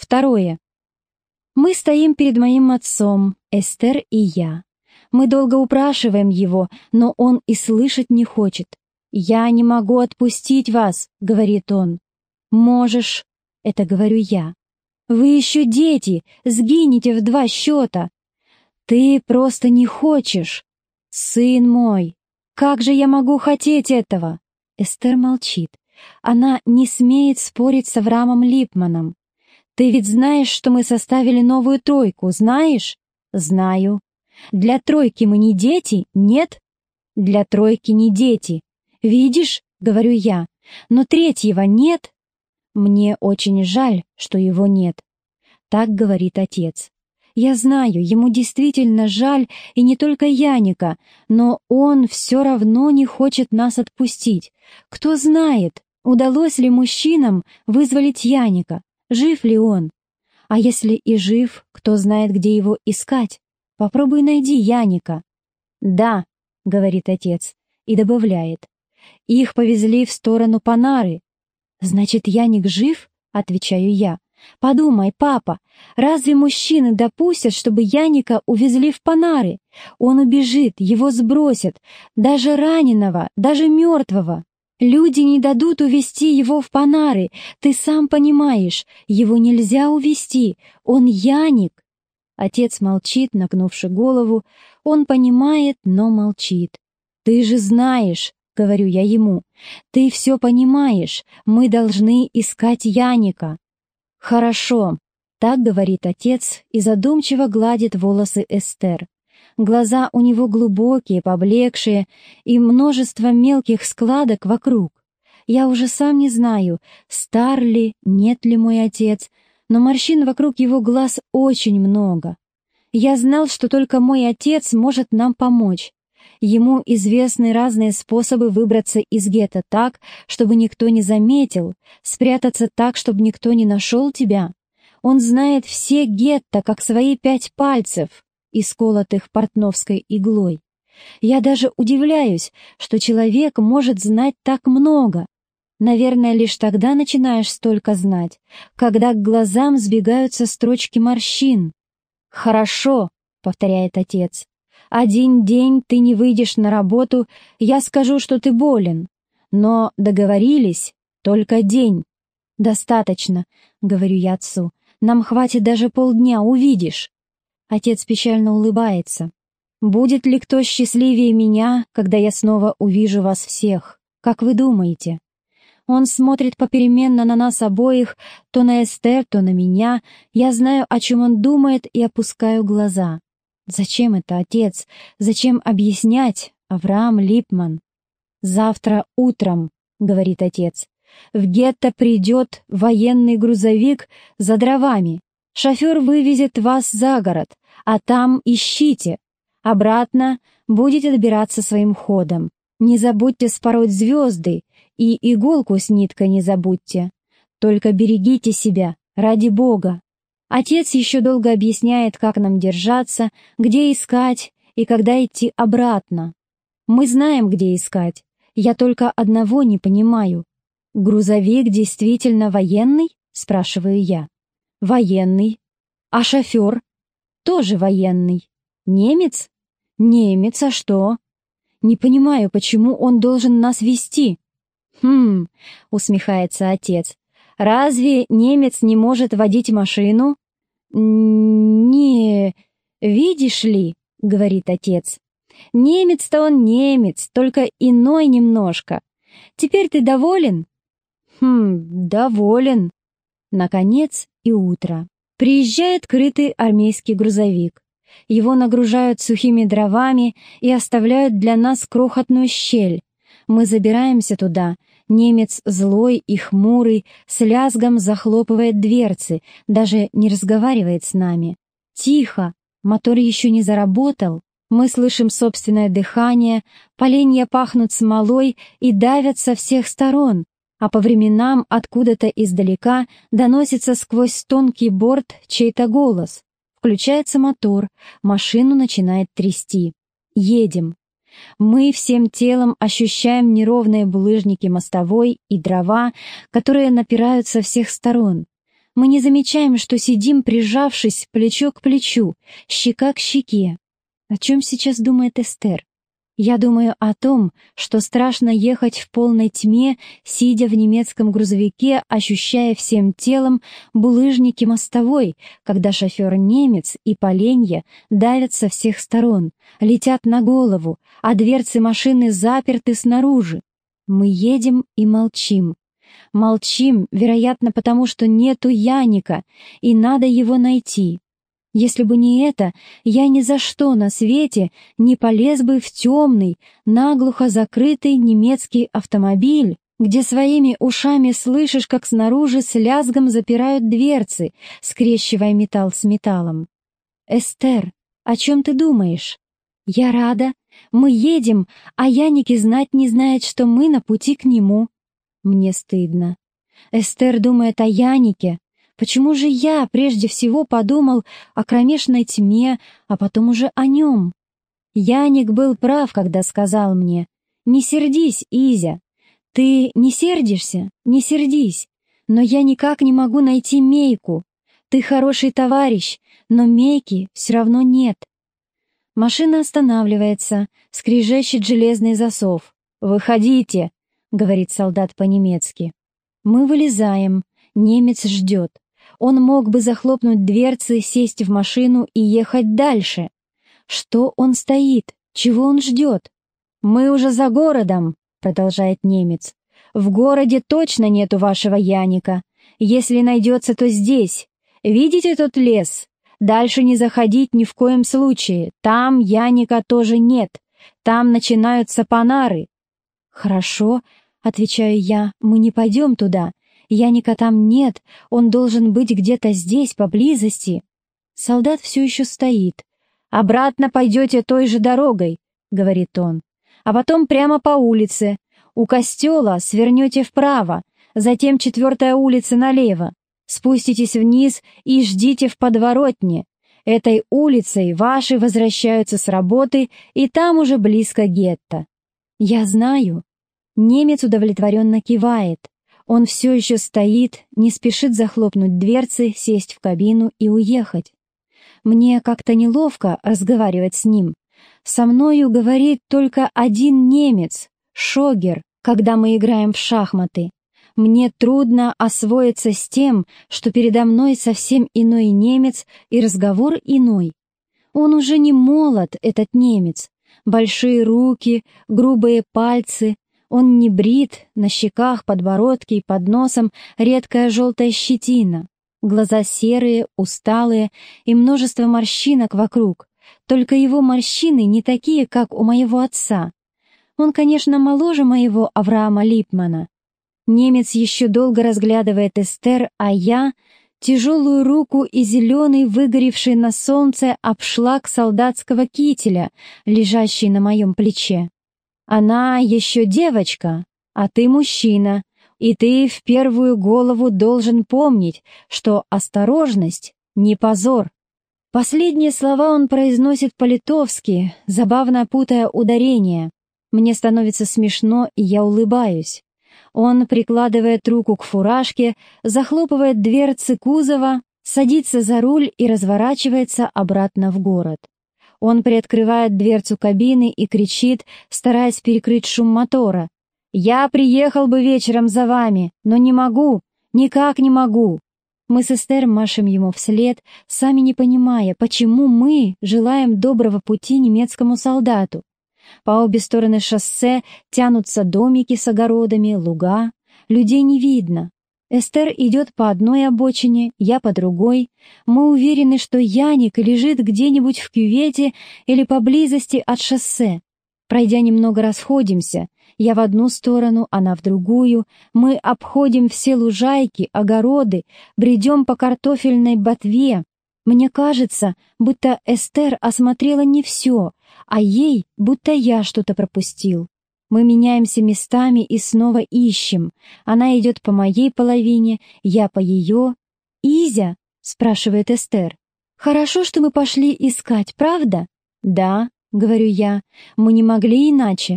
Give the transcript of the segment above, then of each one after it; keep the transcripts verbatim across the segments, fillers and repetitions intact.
Второе. Мы стоим перед моим отцом, Эстер и я. Мы долго упрашиваем его, но он и слышать не хочет. «Я не могу отпустить вас», — говорит он. «Можешь», — это говорю я. «Вы еще дети, сгинете в два счета». «Ты просто не хочешь». «Сын мой, как же я могу хотеть этого?» Эстер молчит. Она не смеет спорить с Авраамом Липманом. «Ты ведь знаешь, что мы составили новую тройку, знаешь?» «Знаю». «Для тройки мы не дети, нет?» «Для тройки не дети. Видишь, — говорю я, — но третьего нет». «Мне очень жаль, что его нет», — так говорит отец. Я знаю, ему действительно жаль, и не только Яника, но он все равно не хочет нас отпустить. Кто знает, удалось ли мужчинам вызволить Яника, жив ли он? А если и жив, кто знает, где его искать? Попробуй найди Яника. «Да», — говорит отец, и добавляет, «их повезли в сторону Панары». «Значит, Яник жив?» — отвечаю я. «Подумай, папа, разве мужчины допустят, чтобы Яника увезли в Панары? Он убежит, его сбросят, даже раненого, даже мертвого. Люди не дадут увезти его в Панары, ты сам понимаешь, его нельзя увезти, он Яник». Отец молчит, нагнувши голову, он понимает, но молчит. «Ты же знаешь», — говорю я ему, — «ты все понимаешь, мы должны искать Яника». «Хорошо», — так говорит отец и задумчиво гладит волосы Эстер. Глаза у него глубокие, поблекшие, и множество мелких складок вокруг. Я уже сам не знаю, стар ли, нет ли мой отец, но морщин вокруг его глаз очень много. Я знал, что только мой отец может нам помочь. Ему известны разные способы выбраться из гетто так, чтобы никто не заметил, спрятаться так, чтобы никто не нашел тебя. Он знает все гетто, как свои пять пальцев, исколотых портновской иглой. Я даже удивляюсь, что человек может знать так много. Наверное, лишь тогда начинаешь столько знать, когда к глазам сбегаются строчки морщин. «Хорошо», — повторяет отец. «Один день ты не выйдешь на работу, я скажу, что ты болен. Но договорились, только день». «Достаточно», — говорю я отцу. «Нам хватит даже полдня, увидишь». Отец печально улыбается. «Будет ли кто счастливее меня, когда я снова увижу вас всех? Как вы думаете?» Он смотрит попеременно на нас обоих, то на Эстер, то на меня. Я знаю, о чем он думает, и опускаю глаза. «Зачем это, отец? Зачем объяснять, Авраам Липман?» «Завтра утром», — говорит отец, — «в гетто придет военный грузовик за дровами. Шофер вывезет вас за город, а там ищите. Обратно будете добираться своим ходом. Не забудьте спороть звезды, и иголку с ниткой не забудьте. Только берегите себя, ради Бога». Отец еще долго объясняет, как нам держаться, где искать и когда идти обратно. Мы знаем, где искать. Я только одного не понимаю. «Грузовик действительно военный?» — спрашиваю я. «Военный. А шофер?» «Тоже военный. Немец?» «Немец, а что?» «Не понимаю, почему он должен нас везти». «Хм», — усмехается отец, — «разве немец не может водить машину?» «Не, видишь ли», — говорит отец, — «немец-то он немец, только иной немножко. Теперь ты доволен?» «Хм, доволен». Наконец и утро. Приезжает крытый армейский грузовик. Его нагружают сухими дровами и оставляют для нас крохотную щель. Мы забираемся туда. Немец злой и хмурый, с лязгом захлопывает дверцы, даже не разговаривает с нами. Тихо, мотор еще не заработал. Мы слышим собственное дыхание, поленья пахнут смолой и давят со всех сторон, а по временам откуда-то издалека доносится сквозь тонкий борт чей-то голос. Включается мотор, машину начинает трясти. Едем. Мы всем телом ощущаем неровные булыжники мостовой и дрова, которые напирают со всех сторон. Мы не замечаем, что сидим, прижавшись плечо к плечу, щека к щеке. О чем сейчас думает Эстер? Я думаю о том, что страшно ехать в полной тьме, сидя в немецком грузовике, ощущая всем телом булыжники мостовой, когда шофер-немец и поленья давят со всех сторон, летят на голову, а дверцы машины заперты снаружи. Мы едем и молчим. Молчим, вероятно, потому что нету Яника, и надо его найти. Если бы не это, я ни за что на свете не полез бы в темный, наглухо закрытый немецкий автомобиль, где своими ушами слышишь, как снаружи с лязгом запирают дверцы, скрещивая металл с металлом. «Эстер, о чем ты думаешь?» «Я рада. Мы едем, а Яник и знать не знает, что мы на пути к нему». Мне стыдно. Эстер думает о Янике. Почему же я прежде всего подумал о кромешной тьме, а потом уже о нем? Яник был прав, когда сказал мне: «Не сердись, Изя. Ты не сердишься? Не сердись. Но я никак не могу найти Мейку. Ты хороший товарищ, но Мейки все равно нет». Машина останавливается, скрежещет железный засов. «Выходите», — говорит солдат по-немецки. Мы вылезаем. Немец ждет. Он мог бы захлопнуть дверцы, сесть в машину и ехать дальше. Что он стоит? Чего он ждет? «Мы уже за городом», — продолжает немец. «В городе точно нету вашего Яника. Если найдется, то здесь. Видите тот лес? Дальше не заходить ни в коем случае. Там Яника тоже нет. Там начинаются панары». «Хорошо», — отвечаю я, — «мы не пойдем туда. Яника там нет, он должен быть где-то здесь, поблизости». Солдат все еще стоит. «Обратно пойдете той же дорогой», — говорит он. «А потом прямо по улице. У костела свернете вправо, затем четвертая улица налево. Спуститесь вниз и ждите в подворотне. Этой улицей ваши возвращаются с работы, и там уже близко гетто». «Я знаю». Немец удовлетворенно кивает. Он все еще стоит, не спешит захлопнуть дверцы, сесть в кабину и уехать. Мне как-то неловко разговаривать с ним. Со мною говорит только один немец, Шогер, когда мы играем в шахматы. Мне трудно освоиться с тем, что передо мной совсем иной немец и разговор иной. Он уже не молод, этот немец. Большие руки, грубые пальцы. Он не брит, на щеках, подбородке и под носом редкая желтая щетина. Глаза серые, усталые и множество морщинок вокруг. Только его морщины не такие, как у моего отца. Он, конечно, моложе моего Авраама Липмана. Немец еще долго разглядывает Эстер, а я — тяжелую руку и зеленый, выгоревший на солнце обшлаг солдатского кителя, лежащий на моем плече. «Она еще девочка, а ты мужчина, и ты в первую голову должен помнить, что осторожность — не позор». Последние слова он произносит по-литовски, забавно путая ударения. Мне становится смешно, и я улыбаюсь. Он прикладывает руку к фуражке, захлопывает дверцы кузова, садится за руль и разворачивается обратно в город. Он приоткрывает дверцу кабины и кричит, стараясь перекрыть шум мотора: «Я приехал бы вечером за вами, но не могу, никак не могу». Мы с Эстер машем ему вслед, сами не понимая, почему мы желаем доброго пути немецкому солдату. По обе стороны шоссе тянутся домики с огородами, луга. Людей не видно. Эстер идет по одной обочине, я по другой. Мы уверены, что Яник лежит где-нибудь в кювете или поблизости от шоссе. Пройдя немного, расходимся. Я в одну сторону, она в другую. Мы обходим все лужайки, огороды, бредем по картофельной ботве. Мне кажется, будто Эстер осмотрела не все, а ей, будто я что-то пропустил. Мы меняемся местами и снова ищем. Она идет по моей половине, я по ее. «Изя?» — спрашивает Эстер. «Хорошо, что мы пошли искать, правда?» «Да», — говорю я, — «мы не могли иначе».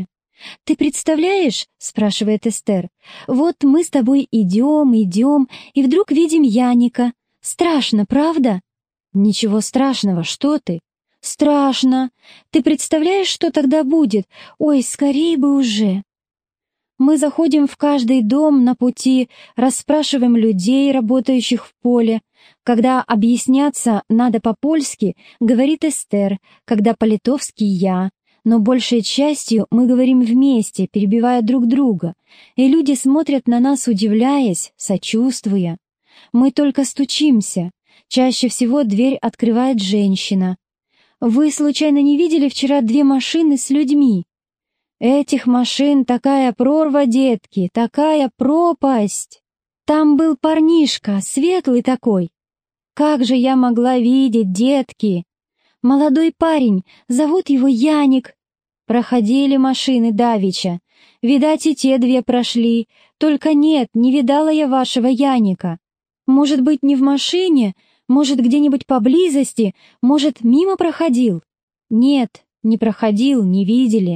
«Ты представляешь?» — спрашивает Эстер. «Вот мы с тобой идем, идем, и вдруг видим Яника. Страшно, правда?» «Ничего страшного, что ты?» «Страшно. Ты представляешь, что тогда будет? Ой, скорей бы уже!» Мы заходим в каждый дом на пути, расспрашиваем людей, работающих в поле. Когда объясняться надо по-польски, говорит Эстер, когда по-литовски я. Но большей частью мы говорим вместе, перебивая друг друга, и люди смотрят на нас, удивляясь, сочувствуя. Мы только стучимся. Чаще всего дверь открывает женщина. «Вы случайно не видели вчера две машины с людьми?» «Этих машин такая прорва, детки, такая пропасть! Там был парнишка, светлый такой. Как же я могла видеть, детки? Молодой парень, зовут его Яник. Проходили машины давеча. Видать, и те две прошли. Только нет, не видала я вашего Яника. Может быть, не в машине, может, где-нибудь поблизости, может, мимо проходил? Нет, не проходил, не видели.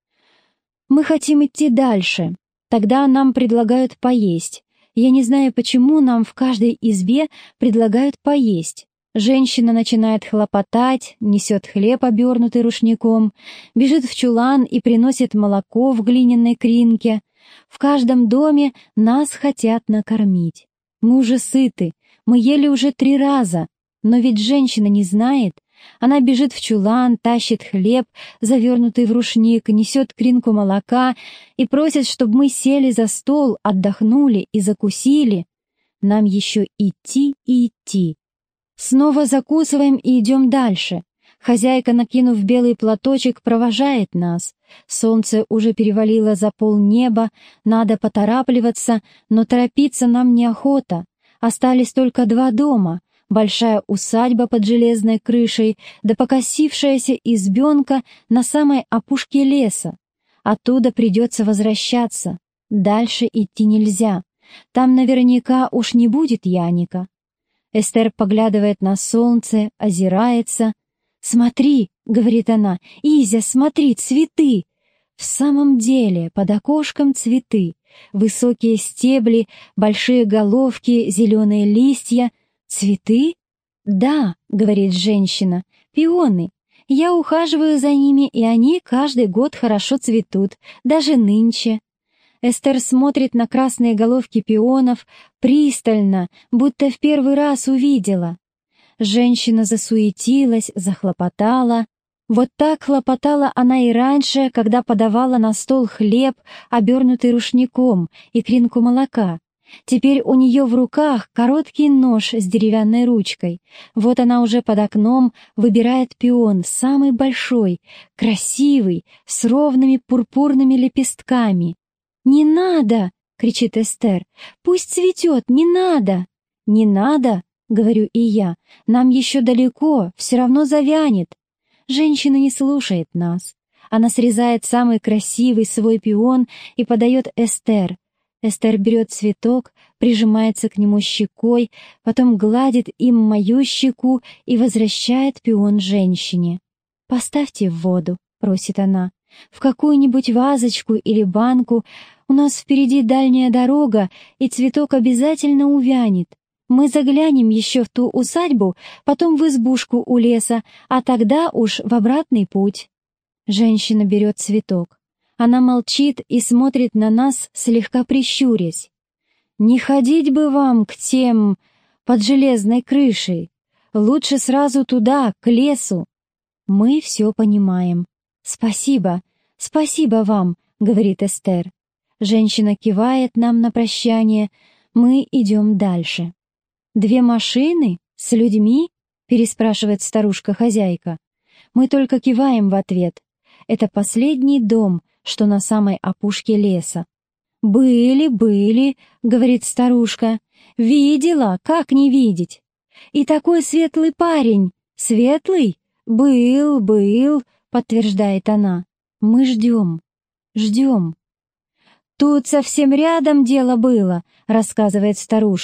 Мы хотим идти дальше. Тогда нам предлагают поесть. Я не знаю, почему нам в каждой избе предлагают поесть. Женщина начинает хлопотать, несет хлеб, обернутый рушником, бежит в чулан и приносит молоко в глиняной кринке. В каждом доме нас хотят накормить. Мы уже сыты, мы ели уже три раза, но ведь женщина не знает. Она бежит в чулан, тащит хлеб, завернутый в рушник, несет кринку молока и просит, чтобы мы сели за стол, отдохнули и закусили. Нам еще идти и идти. Снова закусываем и идем дальше. Хозяйка, накинув белый платочек, провожает нас. Солнце уже перевалило за полнеба, надо поторапливаться, но торопиться нам неохота. Остались только два дома. Большая усадьба под железной крышей, да покосившаяся избенка на самой опушке леса. Оттуда придется возвращаться. Дальше идти нельзя. Там наверняка уж не будет Яника. Эстер поглядывает на солнце, озирается. «Смотри», — говорит она, — «Изя, смотри, цветы!» В самом деле, под окошком цветы. Высокие стебли, большие головки, зеленые листья. «Цветы?» «Да», — говорит женщина, — «пионы. Я ухаживаю за ними, и они каждый год хорошо цветут, даже нынче». Эстер смотрит на красные головки пионов пристально, будто в первый раз увидела. Женщина засуетилась, захлопотала. Вот так хлопотала она и раньше, когда подавала на стол хлеб, обернутый рушником, и кринку молока. Теперь у нее в руках короткий нож с деревянной ручкой. Вот она уже под окном выбирает пион, самый большой, красивый, с ровными пурпурными лепестками. «Не надо!» — кричит Эстер. «Пусть цветет, не надо!» «Не надо!» — говорю и я. «Нам еще далеко, все равно завянет!» Женщина не слушает нас. Она срезает самый красивый свой пион и подает Эстер. Эстер берет цветок, прижимается к нему щекой, потом гладит им мою щеку и возвращает пион женщине. «Поставьте в воду», — просит она, — «в какую-нибудь вазочку или банку. У нас впереди дальняя дорога, и цветок обязательно увянет. Мы заглянем еще в ту усадьбу, потом в избушку у леса, а тогда уж в обратный путь». Женщина берет цветок. Она молчит и смотрит на нас, слегка прищурясь. «Не ходить бы вам к тем под железной крышей. Лучше сразу туда, к лесу». Мы все понимаем. «Спасибо, спасибо вам», — говорит Эстер. Женщина кивает нам на прощание. Мы идем дальше. «Две машины? С людьми?» — переспрашивает старушка-хозяйка. Мы только киваем в ответ. Это последний дом, что на самой опушке леса. «Были, были», — говорит старушка. «Видела, как не видеть? И такой светлый парень. Светлый? Был, был», — подтверждает она. «Мы ждем, ждем». «Тут совсем рядом дело было», — рассказывает старушка.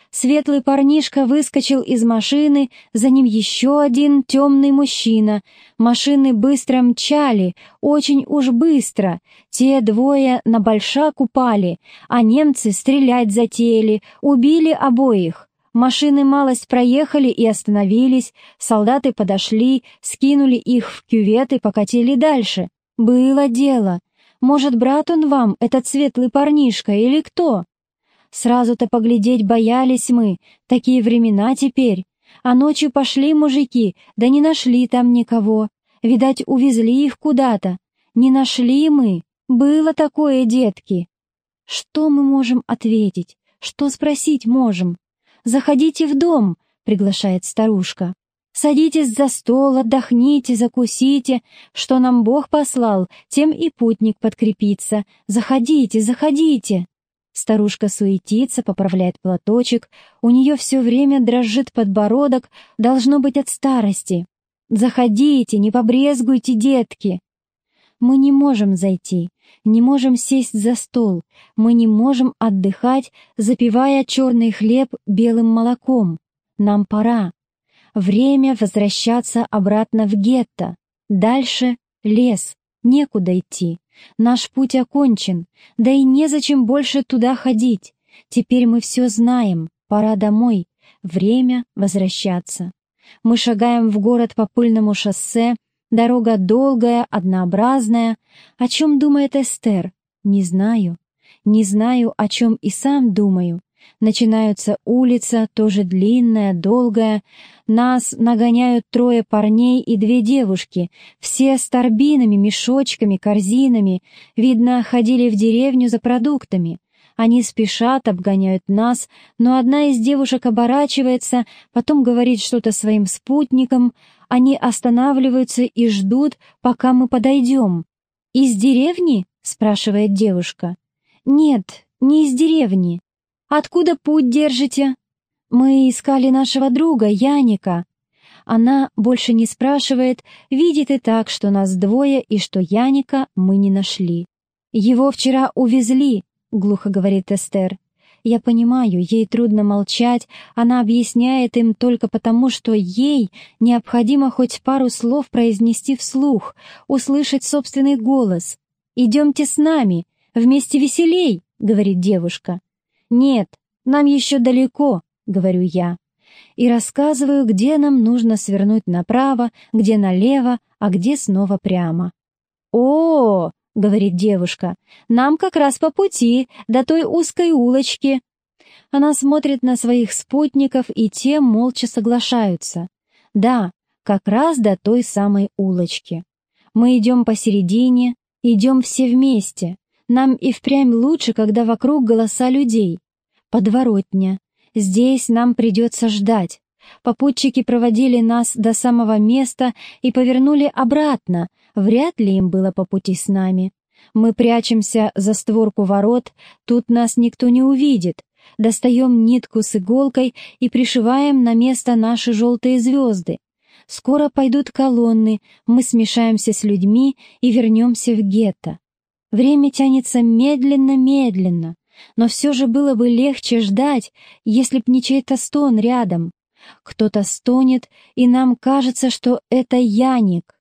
Светлый парнишка выскочил из машины, за ним еще один темный мужчина. Машины быстро мчали, очень уж быстро. Те двое на большак упали, а немцы стрелять затеяли, убили обоих. Машины малость проехали и остановились, солдаты подошли, скинули их в кювет и покатили дальше. Было дело. Может, брат он вам, этот светлый парнишка, или кто? Сразу-то поглядеть боялись мы, такие времена теперь. А ночью пошли мужики, да не нашли там никого. Видать, увезли их куда-то. Не нашли мы. Было такое, детки. Что мы можем ответить? Что спросить можем? «Заходите в дом», — приглашает старушка. «Садитесь за стол, отдохните, закусите. Что нам Бог послал, тем и путник подкрепится. Заходите, заходите». Старушка суетится, поправляет платочек. У нее все время дрожит подбородок, должно быть от старости. «Заходите, не побрезгуйте, детки». Мы не можем зайти, не можем сесть за стол, мы не можем отдыхать, запивая черный хлеб белым молоком. Нам пора. Время возвращаться обратно в гетто. Дальше лес, некуда идти. Наш путь окончен, да и незачем больше туда ходить. Теперь мы все знаем, пора домой, время возвращаться. Мы шагаем в город по пыльному шоссе. Дорога долгая, однообразная. О чем думает Эстер? Не знаю. Не знаю, о чем и сам думаю. Начинается улица, тоже длинная, долгая. Нас нагоняют трое парней и две девушки, все с торбинами, мешочками, корзинами. Видно, ходили в деревню за продуктами. Они спешат, обгоняют нас, но одна из девушек оборачивается, потом говорит что-то своим спутникам. Они останавливаются и ждут, пока мы подойдем. «Из деревни?» — спрашивает девушка. «Нет, не из деревни. Откуда путь держите?» «Мы искали нашего друга, Яника». Она больше не спрашивает, видит и так, что нас двое и что Яника мы не нашли. «Его вчера увезли», — глухо говорит Эстер. Я понимаю, ей трудно молчать, она объясняет им только потому, что ей необходимо хоть пару слов произнести вслух, услышать собственный голос. «Идемте с нами, вместе веселей», — говорит девушка. «Нет, нам еще далеко», — говорю я. И рассказываю, где нам нужно свернуть направо, где налево, а где снова прямо. «О-о-о!» — говорит девушка, — «нам как раз по пути, до той узкой улочки». Она смотрит на своих спутников, и те молча соглашаются. Да, как раз до той самой улочки. Мы идем посередине, идем все вместе. Нам и впрямь лучше, когда вокруг голоса людей. Подворотня. Здесь нам придется ждать. Попутчики проводили нас до самого места и повернули обратно. Вряд ли им было по пути с нами. Мы прячемся за створку ворот, тут нас никто не увидит. Достаем нитку с иголкой и пришиваем на место наши желтые звезды. Скоро пойдут колонны, мы смешаемся с людьми и вернемся в гетто. Время тянется медленно-медленно, но все же было бы легче ждать, если б не чей-то стон рядом. Кто-то стонет, и нам кажется, что это Яник.